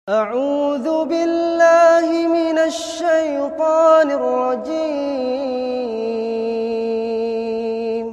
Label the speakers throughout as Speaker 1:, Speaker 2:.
Speaker 1: A'udzu billahi minasy syaithanir rajim.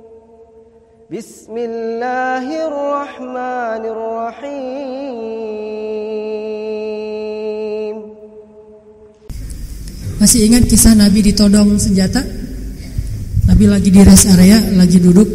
Speaker 1: Bismillahirrahmanirrahim.
Speaker 2: Masih ingat kisah Nabi ditodong senjata? Nabi lagi di rest area, lagi duduk.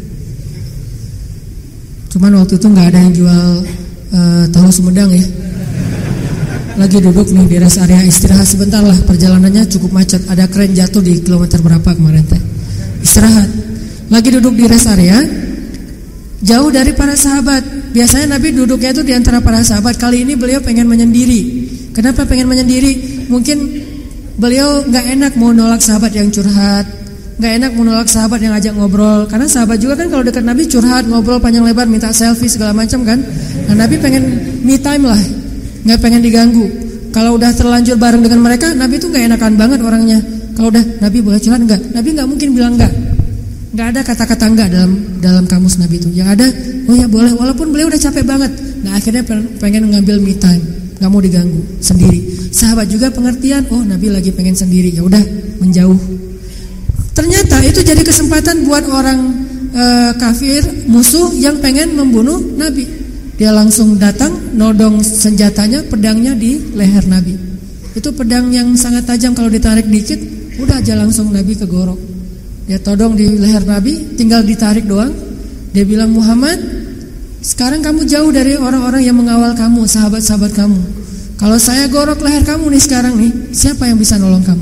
Speaker 2: Cuman waktu itu nggak ada yang jual tahu Sumedang ya. Lagi duduk nih di rest area, istirahat sebentar lah, perjalanannya cukup macet, ada kren jatuh di kilometer berapa kemarin teh. Istirahat, lagi duduk di rest area, jauh dari para sahabat. Biasanya Nabi duduknya itu di antara para sahabat. Kali ini beliau pengen menyendiri. Kenapa pengen menyendiri? Mungkin beliau nggak enak mau nolak sahabat yang curhat, nggak enak mau nolak sahabat yang ajak ngobrol. Karena sahabat juga kan kalau dekat Nabi curhat, ngobrol panjang lebar, minta selfie segala macam kan. Nah Nabi pengen me time lah, nggak pengen diganggu. Kalau udah terlanjur bareng dengan mereka, Nabi tuh nggak enakan banget orangnya. Kalau udah Nabi boleh curhat nggak? Nabi nggak mungkin bilang nggak. Nggak ada kata-kata nggak dalam kamus Nabi itu. Yang ada, oh ya boleh, walaupun beliau udah capek banget. Nah akhirnya pengen ngambil me time, nggak mau diganggu, sendiri. Sahabat juga pengertian, oh Nabi lagi pengen sendiri, ya udah menjauh. Ternyata itu jadi kesempatan buat orang kafir, musuh yang pengen membunuh Nabi. Dia langsung datang, nodong senjatanya, pedangnya di leher Nabi. Itu pedang yang sangat tajam, kalau ditarik dikit, udah aja langsung Nabi kegorok. Dia todong di leher Nabi, tinggal ditarik doang. Dia bilang, Muhammad, sekarang kamu jauh dari orang-orang yang mengawal kamu, sahabat-sahabat kamu. Kalau saya gorok leher kamu nih sekarang nih, siapa yang bisa nolong kamu?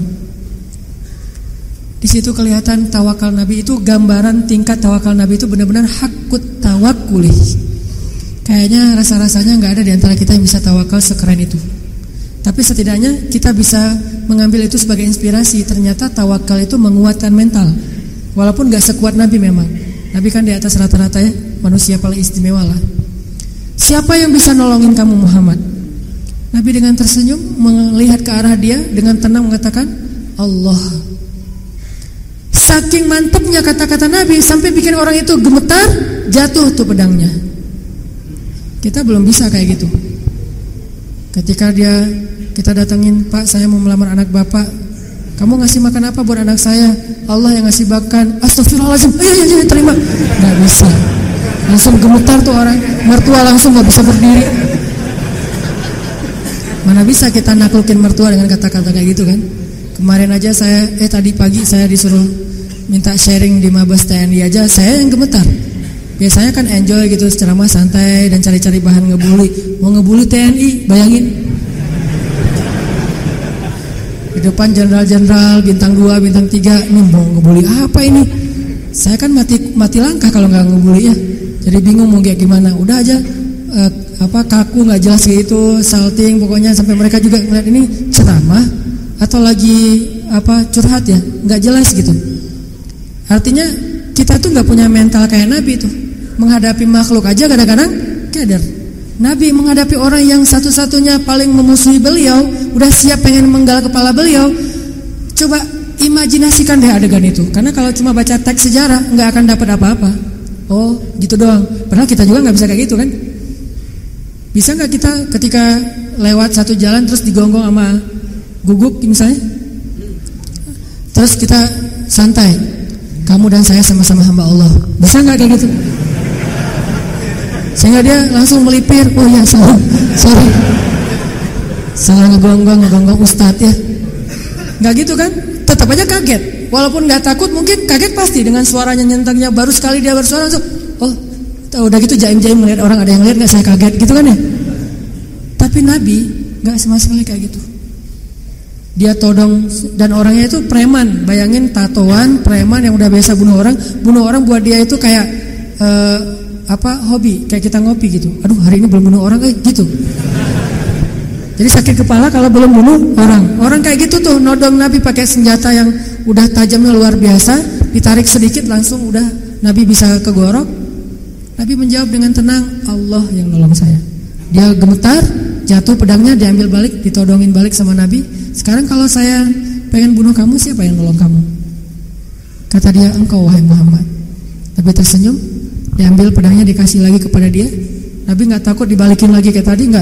Speaker 2: Di situ kelihatan tawakal Nabi itu, gambaran tingkat tawakal Nabi itu benar-benar hakut tawakulih. Kayaknya rasa-rasanya nggak ada di antara kita yang bisa tawakal sekeren itu. Tapi setidaknya kita bisa mengambil itu sebagai inspirasi. Ternyata tawakal itu menguatkan mental. Walaupun nggak sekuat Nabi memang. Nabi kan di atas rata-rata ya, manusia paling istimewa lah. Siapa yang bisa nolongin kamu Muhammad? Nabi dengan tersenyum melihat ke arah dia, dengan tenang mengatakan, Allah. Saking mantapnya kata-kata Nabi sampai bikin orang itu gemetar, jatuh tuh pedangnya. Kita belum bisa kayak gitu. Ketika kita datengin, Pak saya mau melamar anak bapak, kamu ngasih makan apa buat anak saya? Allah yang ngasih makan. Astagfirullahaladzim, ayo terima. Gak bisa, langsung gemetar tuh orang. Mertua langsung gak bisa berdiri. Mana bisa kita naklukin mertua dengan kata-kata kayak gitu kan. Kemarin aja saya, tadi pagi saya disuruh minta sharing di Mabes TNI aja, saya yang gemetar. Biasanya kan enjoy gitu, ceramah santai dan cari-cari bahan ngebully. Mau ngebully TNI, bayangin. Di depan jenderal-jenderal bintang 2, bintang 3, ini mau ngebully apa ini? Saya kan mati langkah kalau nggak ngebully ya. Jadi bingung mau kayak gimana. Udah aja kaku nggak jelas gitu, salting pokoknya sampai mereka juga ngeliat ini ceramah atau lagi curhat ya, nggak jelas gitu. Artinya kita tuh nggak punya mental kayak Nabi tuh. Menghadapi makhluk aja kadang-kadang keder. Nabi menghadapi orang yang satu-satunya paling memusuhi beliau, udah siap pengen menggal kepala beliau. Coba imajinasikan deh adegan itu. Karena kalau cuma baca teks sejarah nggak akan dapat apa-apa. Oh gitu doang. Padahal kita juga nggak bisa kayak gitu kan. Bisa nggak kita ketika lewat satu jalan terus digonggong sama guguk misalnya, terus kita santai, kamu dan saya sama-sama hamba Allah, bisa nggak kayak gitu? Sehingga dia langsung melipir, oh ya sorry, salah ngegonggong Ustadz ya. Nggak gitu kan? Tetap aja kaget. Walaupun nggak takut, mungkin kaget pasti dengan suaranya nyentangnya. Baru sekali dia bersuara langsung, oh udah gitu jaim-jaim melihat orang ada yang lihat nggak, saya kaget gitu kan ya. Tapi Nabi nggak sama sekali kayak gitu. Dia todong, dan orangnya itu preman. Bayangin tatoan preman yang udah biasa bunuh orang buat dia itu kayak hobi, kayak kita ngopi gitu. Aduh hari ini belum bunuh orang gitu. Jadi sakit kepala kalau belum bunuh orang. Orang kayak gitu tuh nodong Nabi pakai senjata yang udah tajamnya luar biasa, ditarik sedikit langsung udah Nabi bisa kegorok. Nabi menjawab dengan tenang, Allah yang nolong saya. Dia gemetar, jatuh pedangnya, diambil balik, ditodongin balik sama Nabi. Sekarang kalau saya pengen bunuh kamu, siapa yang nolong kamu? Kata dia, engkau wahai Muhammad. Nabi tersenyum, diambil pedangnya, dikasih lagi kepada dia. Nabi gak takut dibalikin lagi kayak tadi, gak.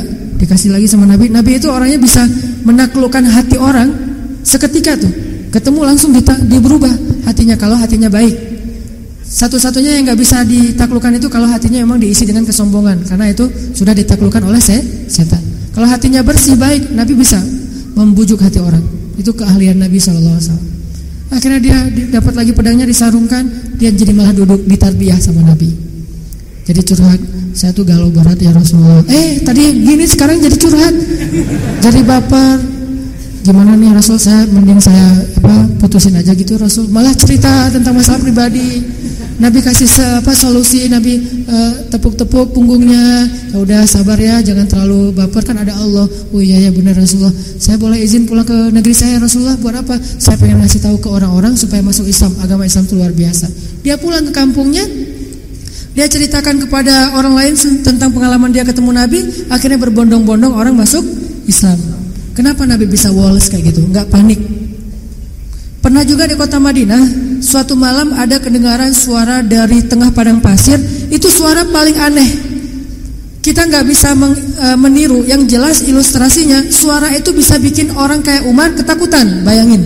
Speaker 2: dikasih lagi sama Nabi. Nabi itu orangnya bisa menaklukkan hati orang seketika tuh. Ketemu langsung berubah hatinya kalau hatinya baik. Satu-satunya yang nggak bisa ditaklukkan itu kalau hatinya memang diisi dengan kesombongan, karena itu sudah ditaklukkan oleh setan. Kalau hatinya bersih baik, Nabi bisa membujuk hati orang. Itu keahlian Nabi SAW. Akhirnya dia dapat lagi pedangnya disarungkan, dia jadi malah duduk ditarbiyah sama Nabi. Jadi curhat, saya tuh galau berat ya Rasulullah. Tadi gini sekarang jadi curhat, jadi baper. Gimana nih Rasul, mending saya putusin aja gitu Rasul. Malah cerita tentang masalah pribadi. Nabi kasih solusi, Nabi tepuk-tepuk punggungnya. Ya udah sabar ya, jangan terlalu baper, kan ada Allah. Oh iya ya benar Rasulullah. Saya boleh izin pulang ke negeri saya Rasulullah, buat apa? Saya pengen ngasih tahu ke orang-orang supaya masuk Islam. Agama Islam itu luar biasa. Dia pulang ke kampungnya, dia ceritakan kepada orang lain tentang pengalaman dia ketemu Nabi. Akhirnya berbondong-bondong orang masuk Islam. Kenapa Nabi bisa woles kayak gitu? Enggak panik. Pernah juga di kota Madinah, suatu malam ada kedengaran suara dari tengah padang pasir. Itu suara paling aneh. Kita nggak bisa meniru. Yang jelas ilustrasinya, suara itu bisa bikin orang kayak Umar ketakutan. Bayangin,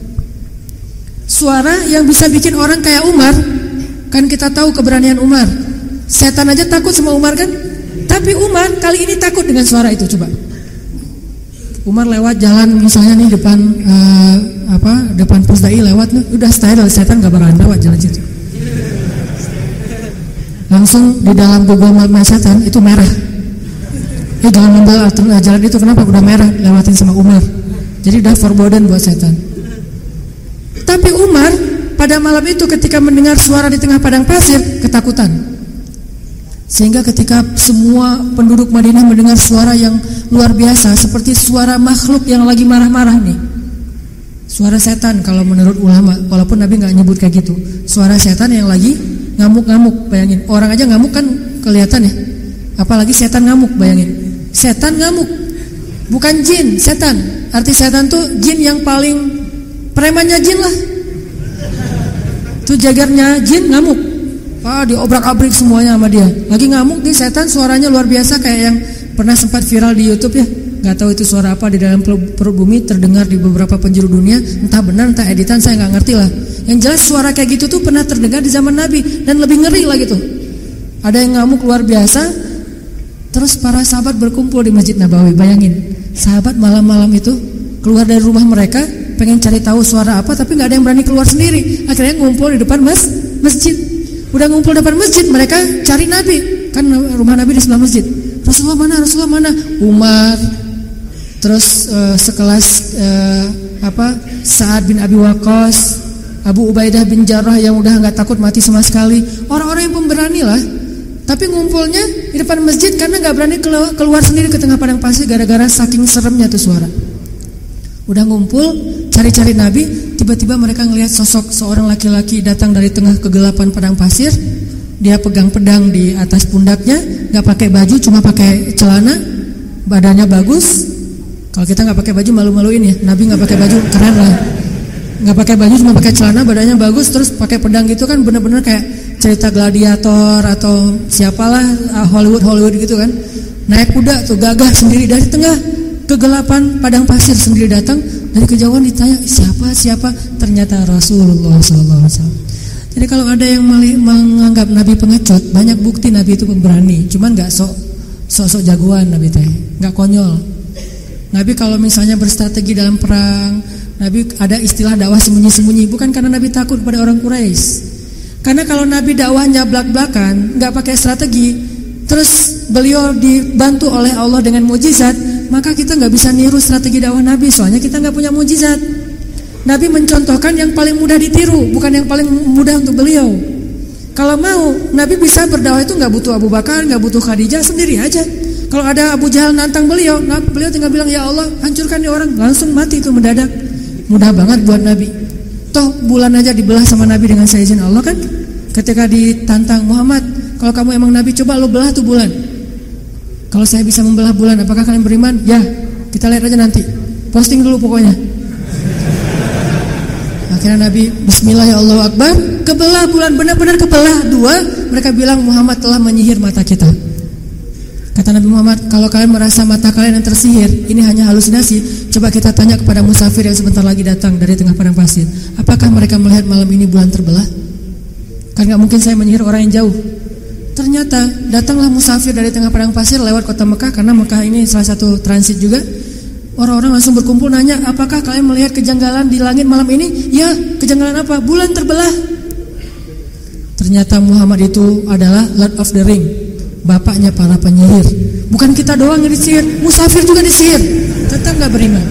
Speaker 2: suara yang bisa bikin orang kayak Umar. Kan kita tahu keberanian Umar. Setan aja takut sama Umar kan? Tapi Umar kali ini takut dengan suara itu. Coba Umar lewat jalan misalnya nih depan Pusdai lewat nih, udah style setan gak bakalan lewat jalan situ. Langsung di dalam Google Maps setan itu merah. Jangan ambil jalan itu, kenapa udah merah, lewatin sama Umar. Jadi udah forbidden buat setan. Tapi Umar pada malam itu ketika mendengar suara di tengah padang pasir ketakutan. Sehingga ketika semua penduduk Madinah mendengar suara yang luar biasa, seperti suara makhluk yang lagi marah-marah nih, suara setan kalau menurut ulama, walaupun Nabi gak nyebut kayak gitu. Suara setan yang lagi ngamuk-ngamuk. Bayangin, orang aja ngamuk kan kelihatan ya, apalagi setan ngamuk. Bayangin, setan ngamuk, bukan jin, setan. Arti setan tuh jin yang paling premannya jin lah. Tuh jagarnya jin ngamuk, diobrak-abrik semuanya sama dia. Lagi ngamuk nih setan, suaranya luar biasa, kayak yang pernah sempat viral di YouTube ya. Gak tahu itu suara apa di dalam perut bumi, terdengar di beberapa penjuru dunia. Entah benar entah editan, saya gak ngerti lah. Yang jelas suara kayak gitu tuh pernah terdengar di zaman Nabi, dan lebih ngeri lah gitu. Ada yang ngamuk luar biasa. Terus para sahabat berkumpul di Masjid Nabawi. Bayangin, sahabat malam-malam itu keluar dari rumah mereka, pengen cari tahu suara apa, tapi gak ada yang berani keluar sendiri. Akhirnya ngumpul di depan masjid. Udah ngumpul depan masjid, mereka cari Nabi. Kan rumah Nabi di sebelah masjid. Rasulullah mana? Rasulullah mana? Umar. Terus sekelas Sa'ad bin Abi Waqqas, Abu Ubaidah bin Jarrah yang udah gak takut mati sama sekali. Orang-orang yang pemberani lah. Tapi ngumpulnya di depan masjid karena gak berani keluar sendiri ke tengah padang pasir, gara-gara saking seremnya tuh suara. Udah ngumpul cari-cari Nabi, tiba-tiba mereka ngelihat sosok seorang laki-laki datang dari tengah kegelapan padang pasir. Dia pegang pedang di atas pundaknya, gak pakai baju, cuma pakai celana, badannya bagus. Kalau kita gak pakai baju malu-maluin ya, Nabi gak pakai baju, keren lah. Gak pakai baju, cuma pakai celana, badannya bagus, terus pakai pedang gitu kan, bener-bener kayak cerita gladiator atau siapalah, Hollywood gitu kan. Naik kuda tuh gagah sendiri dari tengah kegelapan padang pasir sendiri datang. Dari kejauhan ditanya siapa, ternyata Rasulullah SAW. Jadi kalau ada yang menganggap Nabi pengecut, banyak bukti Nabi itu pemberani. Cuman gak sok jagoan Nabi teh, gak konyol. Nabi kalau misalnya berstrategi dalam perang, Nabi ada istilah dakwah sembunyi-sembunyi. Bukan karena Nabi takut pada orang Quraisy. Karena kalau Nabi dakwahnya belak-belakan, gak pakai strategi, terus beliau dibantu oleh Allah dengan mujizat, maka kita gak bisa niru strategi dakwah Nabi. Soalnya kita gak punya mujizat. Nabi mencontohkan yang paling mudah ditiru, bukan yang paling mudah untuk beliau. Kalau mau, Nabi bisa berdakwah itu gak butuh Abu Bakar, gak butuh Khadijah, sendiri aja. Kalau ada Abu Jahal nantang beliau tinggal bilang, ya Allah hancurkan nih orang, langsung mati itu mendadak. Mudah banget buat Nabi. Toh bulan aja dibelah sama Nabi dengan seizin Allah kan. Ketika ditantang, Muhammad, kalau kamu emang Nabi, coba lo belah tuh bulan. Kalau saya bisa membelah bulan, apakah kalian beriman? Ya, kita lihat aja nanti. Posting dulu pokoknya. Akhirnya Nabi, Bismillah ya Allahu Akbar, kebelah bulan, benar-benar kebelah dua. Mereka bilang Muhammad telah menyihir mata kita. Kata Nabi Muhammad, kalau kalian merasa mata kalian yang tersihir, ini hanya halusinasi, coba kita tanya kepada musafir yang sebentar lagi datang dari tengah padang pasir, apakah mereka melihat malam ini bulan terbelah? Kan gak mungkin saya menyihir orang yang jauh. Ternyata datanglah musafir dari tengah padang pasir lewat kota Mekah, karena Mekah ini salah satu transit juga. Orang-orang langsung berkumpul nanya, apakah kalian melihat kejanggalan di langit malam ini? Ya, kejanggalan apa? Bulan terbelah. Ternyata Muhammad itu adalah Lord of the Ring, bapaknya para penyihir. Bukan kita doang yang disihir, musafir juga disihir. Tetap gak beriman.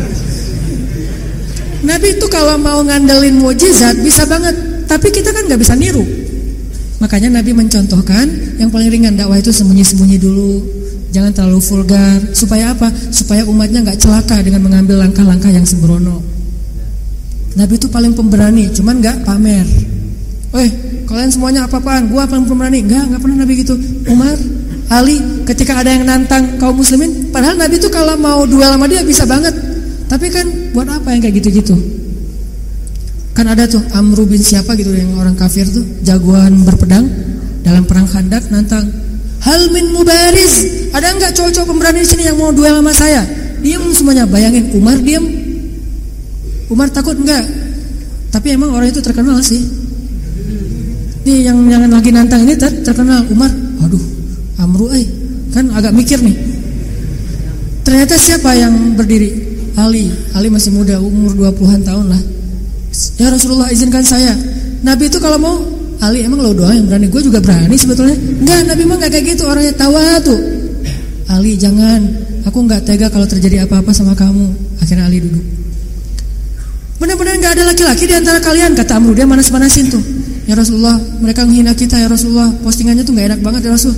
Speaker 2: Nabi itu kalau mau ngandelin mukjizat bisa banget, tapi kita kan gak bisa niru. Makanya Nabi mencontohkan yang paling ringan, dakwah itu sembunyi-sembunyi dulu, jangan terlalu vulgar. Supaya apa? Supaya umatnya gak celaka dengan mengambil langkah-langkah yang sembrono. Nabi itu paling pemberani, cuman gak pamer. Kalian semuanya apa-apaan? Gua paling pemberani. Enggak pernah Nabi gitu. Umar, Ali, ketika ada yang nantang kaum muslimin, padahal Nabi itu kalau mau duel sama dia bisa banget. Tapi kan buat apa yang kayak gitu-gitu? Kan ada tuh Amru bin siapa gitu yang orang kafir tuh, jagoan berpedang dalam perang Khandak, nantang. Hal min mubariz, ada enggak cowok-cowok pemberani di sini yang mau duel sama saya? Diam semuanya. Bayangin Umar diam. Umar takut enggak? Tapi emang orang itu terkenal sih. Nih yang lagi nantang ini terkenal. Umar, aduh, Amru kan agak mikir nih. Ternyata siapa yang berdiri? Ali masih muda, umur 20-an tahun lah. Ya Rasulullah, izinkan saya. Nabi itu kalau mau, Ali emang lo doang yang berani, gue juga berani sebetulnya. Enggak, Nabi mah gak kayak gitu, orangnya tawadu. Ali jangan, aku gak tega kalau terjadi apa-apa sama kamu. Akhirnya Ali duduk. Benar-benar gak ada laki-laki di antara kalian, kata Amru. Dia manas-manasin tuh. Ya Rasulullah, mereka menghina kita ya Rasulullah, postingannya tuh gak enak banget ya Rasul.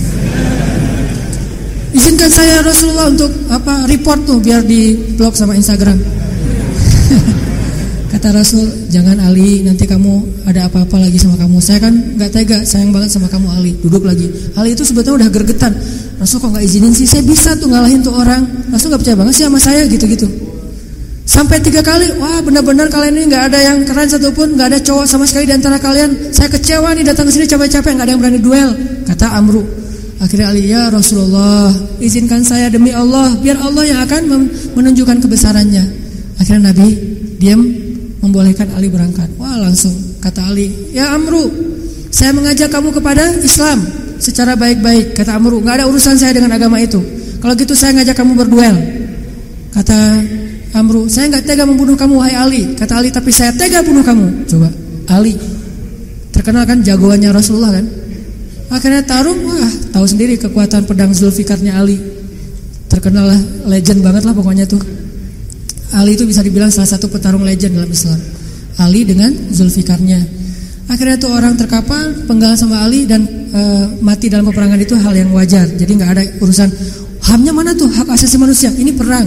Speaker 2: Izinkan saya ya Rasulullah untuk report tuh biar di blog sama Instagram. Kata Rasul, jangan Ali, nanti kamu ada apa-apa lagi sama kamu. Saya kan gak tega, sayang banget sama kamu Ali. Duduk lagi. Ali itu sebetulnya udah gergetan. Rasul kok gak izinin sih, saya bisa tuh ngalahin tuh orang. Rasul gak percaya banget sih sama saya gitu-gitu. Sampai 3 kali, wah benar-benar kalian ini gak ada yang keren satupun, gak ada cowok sama sekali di antara kalian. Saya kecewa nih datang ke sini capek-capek, gak ada yang berani duel. Kata Amru. Akhirnya Ali, ya Rasulullah, izinkan saya demi Allah, biar Allah yang akan menunjukkan kebesarannya. Akhirnya Nabi diam, membolehkan Ali berangkat. Wah langsung kata Ali, ya Amru, saya mengajak kamu kepada Islam secara baik-baik. Kata Amru, gak ada urusan saya dengan agama itu. Kalau gitu saya ngajak kamu berduel. Kata Amru, saya gak tega membunuh kamu wahai Ali. Kata Ali, tapi saya tega bunuh kamu. Coba, Ali terkenal kan jagoannya Rasulullah kan. Akhirnya tarung, wah tahu sendiri kekuatan pedang Zulfikarnya Ali. Terkenal lah, legend banget lah pokoknya tuh. Ali itu bisa dibilang salah satu petarung legend dalam Islam. Ali dengan Zulfikarnya. Akhirnya tuh orang terkapar, penggal sama Ali dan mati dalam peperangan itu hal yang wajar. Jadi gak ada urusan HAM-nya mana tuh, hak asasi manusia. Ini perang.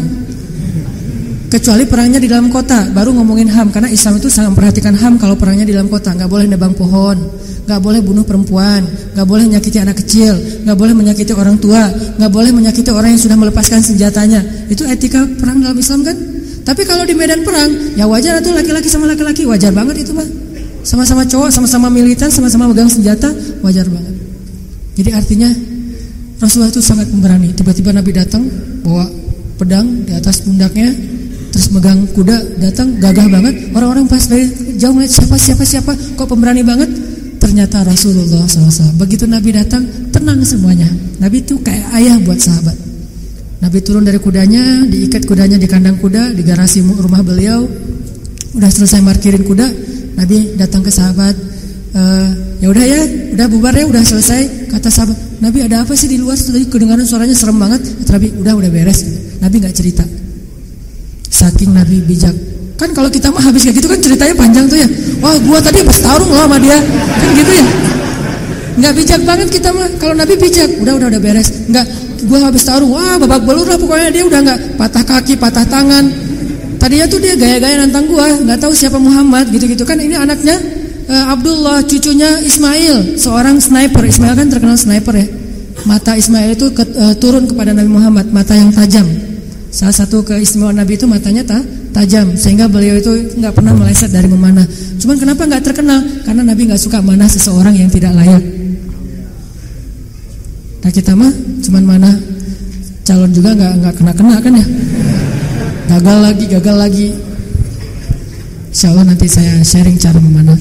Speaker 2: Kecuali perangnya di dalam kota, baru ngomongin HAM. Karena Islam itu sangat memperhatikan HAM kalau perangnya di dalam kota. Gak boleh nebang pohon, gak boleh bunuh perempuan, gak boleh menyakiti anak kecil, gak boleh menyakiti orang tua, gak boleh menyakiti orang yang sudah melepaskan senjatanya. Itu etika perang dalam Islam kan. Tapi kalau di medan perang, ya wajar tuh laki-laki sama laki-laki, wajar banget itu mah. Sama-sama cowok, sama-sama militan, sama-sama megang senjata, wajar banget. Jadi artinya Rasulullah itu sangat pemberani. Tiba-tiba Nabi datang bawa pedang di atas pundaknya, terus megang kuda, datang gagah banget. Orang-orang pas dari jauh ngeliat siapa, kok pemberani banget. Ternyata Rasulullah SAW. Begitu Nabi datang, tenang semuanya. Nabi itu kayak ayah buat sahabat. Nabi turun dari kudanya, diikat kudanya di kandang kuda di garasi rumah beliau. Udah selesai markirin kuda, Nabi datang ke sahabat. Ya udah ya, udah bubar ya, udah selesai. Kata sahabat, Nabi ada apa sih di luar? Tadi kedengaran suaranya serem banget. Kata Nabi, udah beres. Nabi nggak cerita. Saking Nabi bijak. Kan kalau kita mah habis kayak gitu kan ceritanya panjang tuh ya. Wah, gua tadi habis tarung loh sama dia. Kan gitu ya. Nggak bijak banget kita mah. Kalau Nabi bijak, udah beres. Nggak, gua habis tarung. Wah, babak belur lah pokoknya. Dia udah nggak patah kaki, patah tangan. Tadinya tuh dia gaya-gaya nantang gua, nggak tahu siapa Muhammad gitu-gitu kan. Ini anaknya Abdullah, cucunya Ismail, seorang sniper. Ismail kan terkenal sniper ya. Mata Ismail itu turun kepada Nabi Muhammad, mata yang tajam. Salah satu keistimewaan Nabi itu matanya tajam, sehingga beliau itu nggak pernah meleset dari memanah. Cuman kenapa nggak terkenal? Karena Nabi nggak suka manah seseorang yang tidak layak. Nah kita mah cuman mana calon juga nggak kena kan ya. Gagal lagi. Insya Allah nanti saya sharing cara memanah.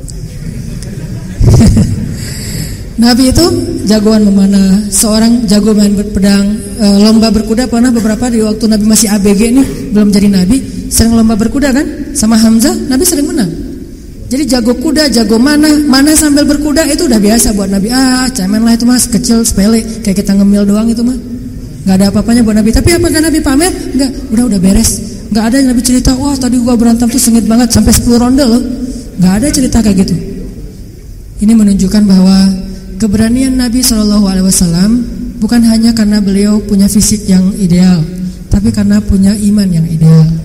Speaker 2: Nabi itu jagoan memanah, seorang jago main pedang, lomba berkuda pernah beberapa di waktu Nabi masih ABG nih, belum jadi Nabi, sering lomba berkuda kan, sama Hamzah, Nabi sering menang. Jadi jago kuda, jago mana sambil berkuda itu udah biasa buat Nabi. Cemen lah itu mas, kecil, sepele, kayak kita ngemil doang itu mah, nggak ada apa-apanya buat Nabi. Tapi apakah Nabi pamer? Enggak, udah beres. Nggak ada Nabi cerita, wah tadi gua berantem tuh sengit banget sampai 10 ronde loh. Nggak ada cerita kayak gitu. Ini menunjukkan bahwa keberanian Nabi SAW bukan hanya karena beliau punya fisik yang ideal, tapi karena punya iman yang ideal.